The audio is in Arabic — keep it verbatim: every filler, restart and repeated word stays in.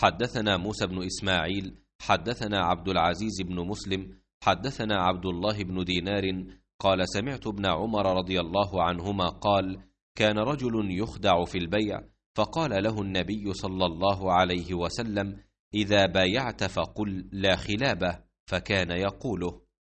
حدثنا موسى بن إسماعيل حدثنا عبد العزيز بن مسلم حدثنا عبد الله بن دينار قال سمعت ابن عمر رضي الله عنهما قال كان رجل يخدع في البيع فقال له النبي صلى الله عليه وسلم إذا بايعت فقل لا خلابه، فكان يقوله.